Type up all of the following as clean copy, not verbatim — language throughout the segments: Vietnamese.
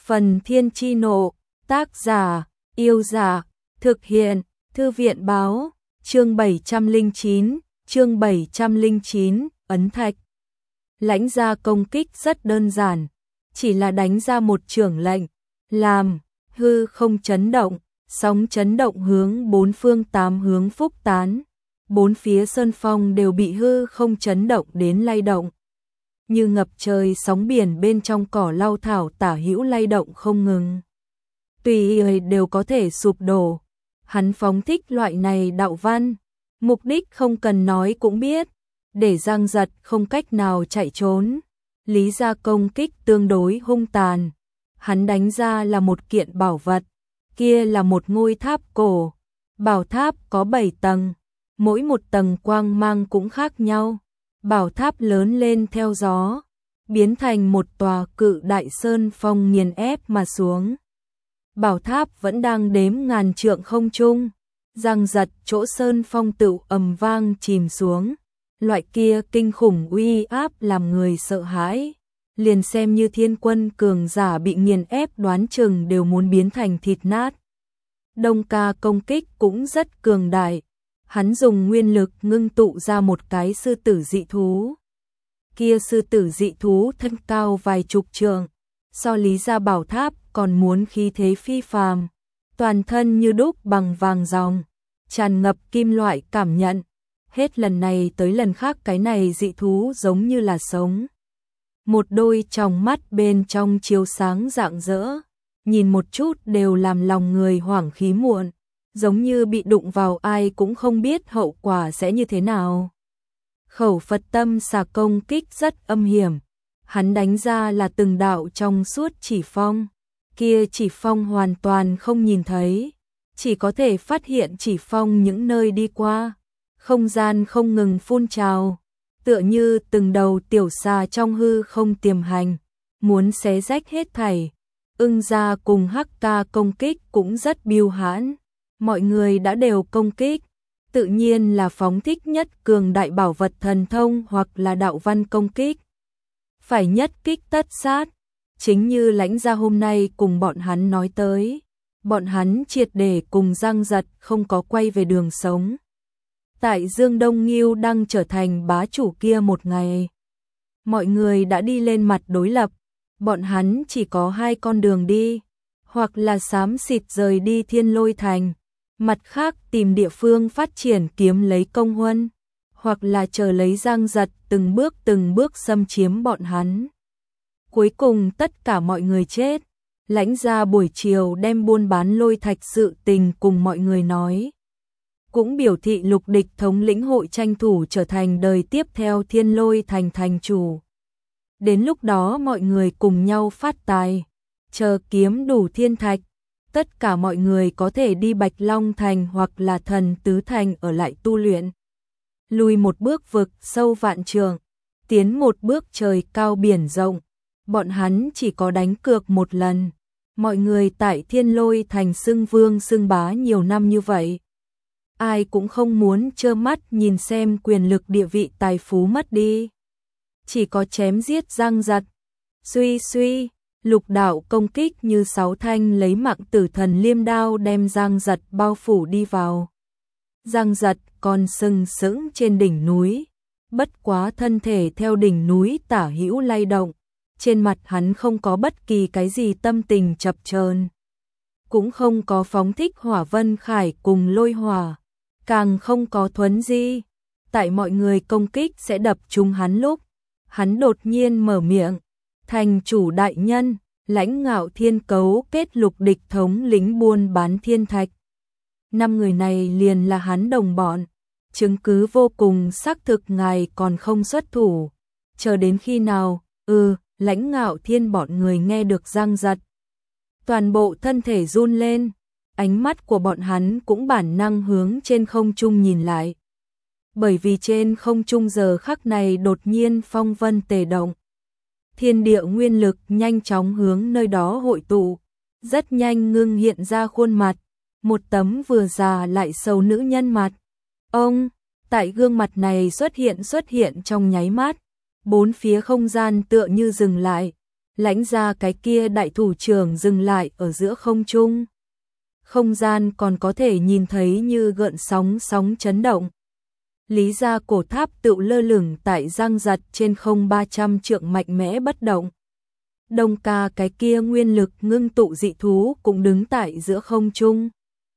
Phần Thiên Chi Nộ, tác giả, Yêu Giả, thực hiện, Thư viện báo, chương 709, ấn thạch. Lãnh gia công kích rất đơn giản, chỉ là đánh ra một chưởng lệnh, làm hư không chấn động, sóng chấn động hướng bốn phương tám hướng phúc tán, bốn phía sơn phong đều bị hư không chấn động đến lay động. Như ngập trời sóng biển bên trong cỏ lau thảo tả hữu lay động không ngừng. Tùy ý đều có thể sụp đổ. Hắn phóng thích loại này đạo văn, mục đích không cần nói cũng biết, để Giang Giật không cách nào chạy trốn. Lý gia công kích tương đối hung tàn. Hắn đánh ra là một kiện bảo vật, kia là một ngôi tháp cổ. Bảo tháp có 7 tầng, mỗi một tầng quang mang cũng khác nhau. Bảo tháp lớn lên theo gió, biến thành một tòa cự đại sơn phong nghiền ép mà xuống. Bảo tháp vẫn đang đếm ngàn trượng không trung, Giang Giật chỗ sơn phong tựu ầm vang chìm xuống. Loại kia kinh khủng uy áp làm người sợ hãi, liền xem như thiên quân cường giả bị nghiền ép đoán chừng đều muốn biến thành thịt nát. Đông Ca công kích cũng rất cường đại. Hắn dùng nguyên lực ngưng tụ ra một cái sư tử dị thú. Kia sư tử dị thú thân cao vài chục trượng, so Lý gia bảo tháp còn muốn khí thế phi phàm, toàn thân như đúc bằng vàng ròng, tràn ngập kim loại cảm nhận. Hết lần này tới lần khác cái này dị thú giống như là sống. Một đôi tròng mắt bên trong chiếu sáng rạng rỡ, nhìn một chút đều làm lòng người hoảng khí muộn. Giống như bị đụng vào ai cũng không biết hậu quả sẽ như thế nào. Khẩu Phật tâm xà công kích rất âm hiểm. Hắn đánh ra là từng đạo trong suốt chỉ phong. Kia chỉ phong hoàn toàn không nhìn thấy, chỉ có thể phát hiện chỉ phong những nơi đi qua. Không gian không ngừng phun trào, tựa như từng đầu tiểu xà trong hư không tiềm hành, muốn xé rách hết thảy. Ưng gia cùng Hắc Ca công kích cũng rất biêu hãn. Mọi người đã đều công kích, tự nhiên là phóng thích nhất cường đại bảo vật thần thông hoặc là đạo văn công kích. Phải nhất kích tất sát, chính như Lãnh gia hôm nay cùng bọn hắn nói tới. Bọn hắn triệt để cùng Giang Giật không có quay về đường sống. Tại Dương Đông Ngưu đang trở thành bá chủ kia một ngày, mọi người đã đi lên mặt đối lập, bọn hắn chỉ có hai con đường đi, hoặc là xám xịt rời đi Thiên Lôi Thành, mặt khác tìm địa phương phát triển kiếm lấy công huân, hoặc là chờ lấy Giang Giật từng bước xâm chiếm bọn hắn. Cuối cùng tất cả mọi người chết. Lãnh gia buổi chiều đem buôn bán lôi thạch sự tình cùng mọi người nói. Cũng biểu thị Lục Địch thống lĩnh hội tranh thủ trở thành đời tiếp theo Thiên Lôi Thành thành chủ. Đến lúc đó mọi người cùng nhau phát tài, chờ kiếm đủ thiên thạch. Tất cả mọi người có thể đi Bạch Long Thành hoặc là Thần Tứ Thành ở lại tu luyện. Lùi một bước vực sâu vạn trượng, tiến một bước trời cao biển rộng. Bọn hắn chỉ có đánh cược một lần. Mọi người tại Thiên Lôi Thành xưng vương xưng bá nhiều năm như vậy, ai cũng không muốn trơ mắt nhìn xem quyền lực địa vị tài phú mất đi. Chỉ có chém giết Giang Giật. Suy suy, lục đạo công kích như 6 thanh lấy mạng tử thần liêm đao đem Giang Giật bao phủ đi vào. Giang Giật còn sừng sững trên đỉnh núi, bất quá thân thể theo đỉnh núi tả hữu lay động, trên mặt hắn không có bất kỳ cái gì tâm tình chập chờn, cũng không có phóng thích hỏa vân khải cùng lôi hỏa, càng không có thuấn di. Tại mọi người công kích sẽ đập trúng hắn lúc, hắn đột nhiên mở miệng, thành chủ đại nhân, Lãnh Ngạo Thiên cấu kết Lục Địch thống lĩnh buôn bán thiên thạch. 5 người này liền là hắn đồng bọn, chứng cứ vô cùng xác thực, ngài còn không xuất thủ, chờ đến khi nào? Lãnh Ngạo Thiên bọn người nghe được Giang Giật, toàn bộ thân thể run lên, ánh mắt của bọn hắn cũng bản năng hướng trên không trung nhìn lại. Bởi vì trên không trung giờ khắc này đột nhiên phong vân tề động. Thiên địa nguyên lực nhanh chóng hướng nơi đó hội tụ, rất nhanh ngưng hiện ra khuôn mặt, một tấm vừa già lại sầu nữ nhân mặt. Ông, tại gương mặt này xuất hiện trong nháy mắt, bốn phía không gian tựa như dừng lại, Lãnh gia cái kia đại thủ trưởng dừng lại ở giữa không trung. Không gian còn có thể nhìn thấy như gợn sóng chấn động. Lý gia cổ tháp tựu lơ lửng tại giang giật trên không 300 trượng mạnh mẽ bất động. Đông ca cái kia nguyên lực ngưng tụ dị thú cũng đứng tại giữa không trung.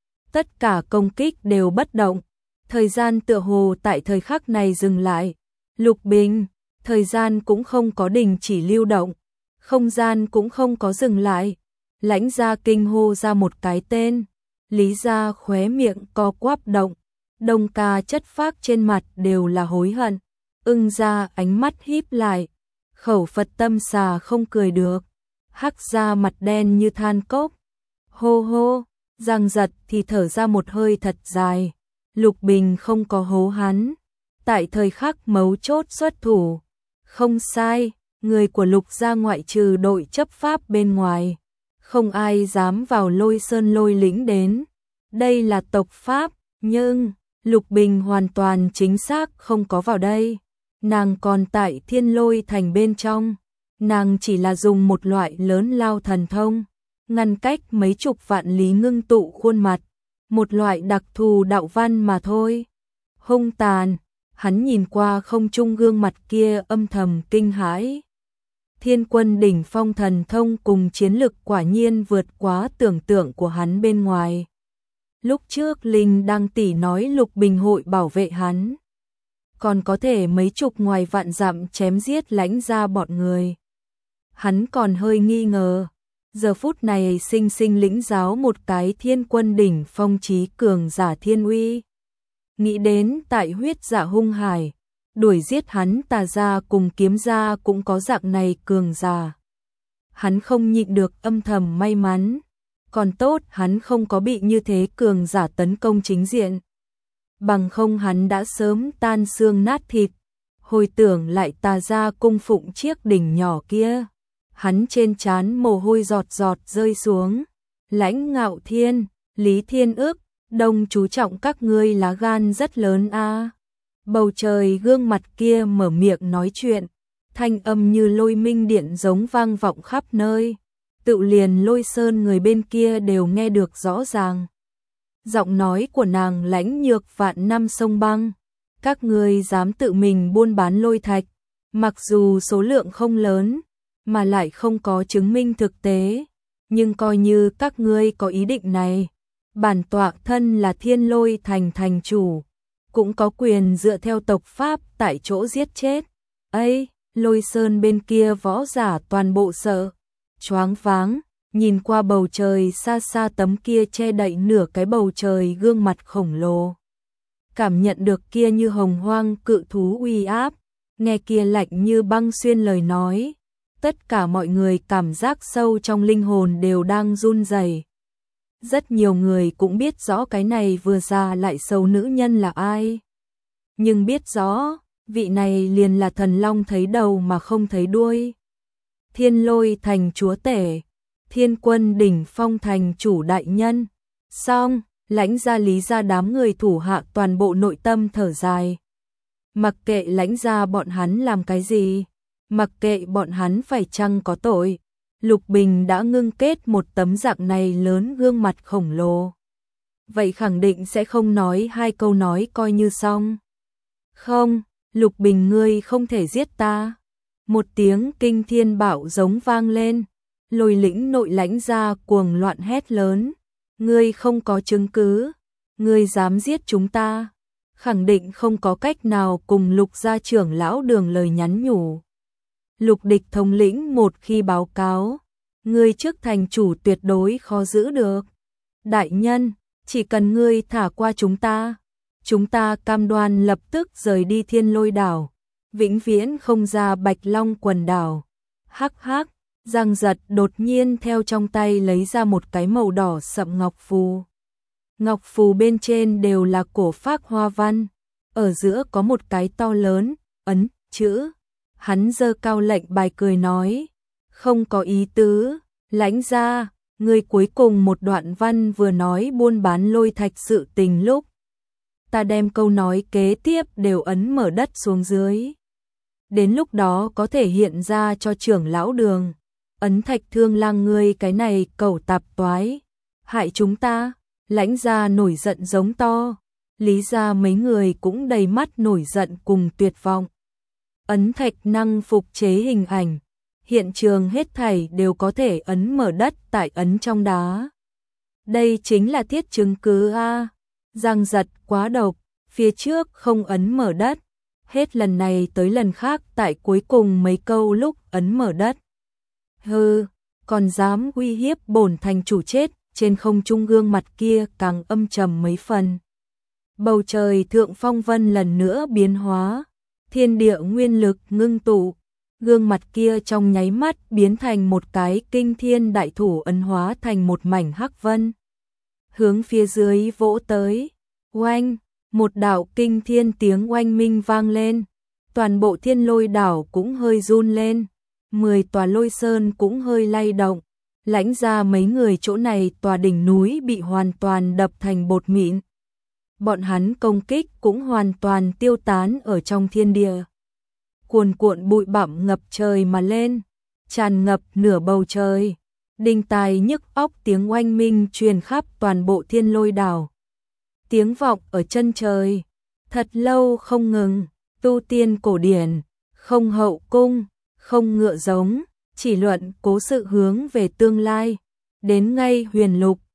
Tất cả công kích đều bất động. Thời gian tựa hồ tại thời khắc này dừng lại. Lục Bình, thời gian cũng không có đình chỉ lưu động. Không gian cũng không có dừng lại. Lãnh gia kinh hô ra một cái tên. Lý gia khóe miệng co quắp động. Đông ca chất phác trên mặt đều là hối hận. Ưng gia ánh mắt híp lại. Khẩu Phật tâm xà không cười được. Hắc gia mặt đen như than cốc. Hô hô, Giang Giật thì thở ra một hơi thật dài. Lục Bình không có hố hắn. Tại thời khắc mấu chốt xuất thủ. Không sai, người của Lục gia ngoại trừ đội chấp pháp bên ngoài. Không ai dám vào Lôi Sơn Lôi Lĩnh đến. Đây là tộc pháp, nhưng Lục Bình hoàn toàn chính xác không có vào đây. Nàng còn tại Thiên Lôi Thành bên trong. Nàng chỉ là dùng một loại lớn lao thần thông, ngăn cách mấy chục vạn lý ngưng tụ khuôn mặt. Một loại đặc thù đạo văn mà thôi. Hung tàn, hắn nhìn qua không trung gương mặt kia âm thầm kinh hãi. Thiên quân đỉnh phong thần thông cùng chiến lực quả nhiên vượt quá tưởng tượng của hắn bên ngoài. Lúc trước Linh đang tỉ nói Lục Bình hội bảo vệ hắn. Còn có thể mấy chục ngoài vạn dặm chém giết Lãnh gia bọn người. Hắn còn hơi nghi ngờ. Giờ phút này sinh sinh lĩnh giáo một cái thiên quân đỉnh phong trí cường giả thiên uy. Nghĩ đến tại huyết dạ hung hải, đuổi giết hắn Tà gia cùng Kiếm gia cũng có dạng này cường giả. Hắn không nhịn được âm thầm may mắn. Còn tốt hắn không có bị như thế cường giả tấn công chính diện. Bằng không hắn đã sớm tan xương nát thịt. Hồi tưởng lại Tà gia cung phụng chiếc đỉnh nhỏ kia. Hắn trên trán mồ hôi giọt giọt rơi xuống. Lãnh Ngạo Thiên, Lý Thiên Ức, Đông chú trọng các ngươi lá gan rất lớn a. Bầu trời gương mặt kia mở miệng nói chuyện. Thanh âm như lôi minh điện giống vang vọng khắp nơi. Tự liền Lôi Sơn người bên kia đều nghe được rõ ràng. Giọng nói của nàng lãnh nhược vạn năm sông băng. Các ngươi dám tự mình buôn bán lôi thạch. Mặc dù số lượng không lớn, mà lại không có chứng minh thực tế. Nhưng coi như các ngươi có ý định này. Bản tọa thân là Thiên Lôi Thành thành chủ. Cũng có quyền dựa theo tộc pháp tại chỗ giết chết. Ây, Lôi Sơn bên kia võ giả toàn bộ sợ. Choáng váng, nhìn qua bầu trời xa xa tấm kia che đậy nửa cái bầu trời gương mặt khổng lồ. Cảm nhận được kia như hồng hoang cự thú uy áp, nghe kia lạnh như băng xuyên lời nói. Tất cả mọi người cảm giác sâu trong linh hồn đều đang run rẩy. Rất nhiều người cũng biết rõ cái này vừa già lại sâu nữ nhân là ai. Nhưng biết rõ, vị này liền là thần long thấy đầu mà không thấy đuôi. Thiên Lôi Thành chúa tể, Thiên quân đỉnh phong thành chủ đại nhân. Xong, Lãnh gia Lý gia đám người thủ hạ toàn bộ nội tâm thở dài. Mặc kệ Lãnh gia bọn hắn làm cái gì, mặc kệ bọn hắn phải chăng có tội, Lục Bình đã ngưng kết một tấm dạng này lớn gương mặt khổng lồ. Vậy khẳng định sẽ không nói hai câu nói coi như xong. Không, Lục Bình ngươi không thể giết ta. Một tiếng kinh thiên bạo giống vang lên. Lôi lĩnh nội Lãnh gia cuồng loạn hét lớn. Ngươi không có chứng cứ. Ngươi dám giết chúng ta. Khẳng định không có cách nào cùng Lục gia trưởng lão Đường lời nhắn nhủ. Lục địch thống lĩnh một khi báo cáo. Ngươi trước thành chủ tuyệt đối khó giữ được. Đại nhân, chỉ cần ngươi thả qua chúng ta cam đoan lập tức rời đi Thiên Lôi đảo. Vĩnh viễn không ra Bạch Long quần đảo. Hắc hắc, Giang Giật đột nhiên theo trong tay lấy ra một cái màu đỏ sậm ngọc phù. Ngọc phù bên trên đều là cổ phác hoa văn. Ở giữa có một cái to lớn, ấn, chữ. Hắn giơ cao lệnh bài cười nói. Không có ý tứ, Lãnh gia, người cuối cùng một đoạn văn vừa nói buôn bán lôi thạch sự tình lúc. Ta đem câu nói kế tiếp đều ấn mở đất xuống dưới. Đến lúc đó có thể hiện ra cho trưởng lão Đường. Ấn Thạch Thương Lang ngươi cái này cẩu tạp toái, hại chúng ta. Lãnh gia nổi giận giống to, Lý gia mấy người cũng đầy mắt nổi giận cùng tuyệt vọng. Ấn Thạch năng phục chế hình ảnh, hiện trường hết thảy đều có thể ấn mở đất tại ấn trong đá. Đây chính là thiết chứng cứ a. Giang Giật quá độc, phía trước không ấn mở đất, hết lần này tới lần khác tại cuối cùng mấy câu lúc ấn mở đất. Hừ, còn dám uy hiếp bổn thành chủ chết, trên không trung gương mặt kia càng âm trầm mấy phần. Bầu trời thượng phong vân lần nữa biến hóa, thiên địa nguyên lực ngưng tụ, gương mặt kia trong nháy mắt biến thành một cái kinh thiên đại thủ ấn hóa thành một mảnh hắc vân. Hướng phía dưới vỗ tới, oanh, một đạo kinh thiên tiếng oanh minh vang lên, toàn bộ Thiên Lôi đảo cũng hơi run lên, 10 tòa lôi sơn cũng hơi lay động, Lãnh gia mấy người chỗ này tòa đỉnh núi bị hoàn toàn đập thành bột mịn. Bọn hắn công kích cũng hoàn toàn tiêu tán ở trong thiên địa. Cuồn cuộn bụi bặm ngập trời mà lên, tràn ngập nửa bầu trời. Đinh tai nhức óc tiếng oanh minh truyền khắp toàn bộ Thiên Lôi đảo. Tiếng vọng ở chân trời, thật lâu không ngừng, tu tiên cổ điển, không hậu cung, không ngựa giống, chỉ luận cố sự hướng về tương lai, đến ngay huyền lục,